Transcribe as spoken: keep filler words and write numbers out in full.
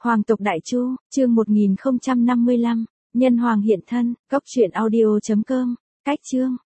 Hoàng tộc Đại Chu, chương một nghìn không trăm năm mươi lăm, Nhân Hoàng hiện thân, góc truyện audio chấm com, cách chương.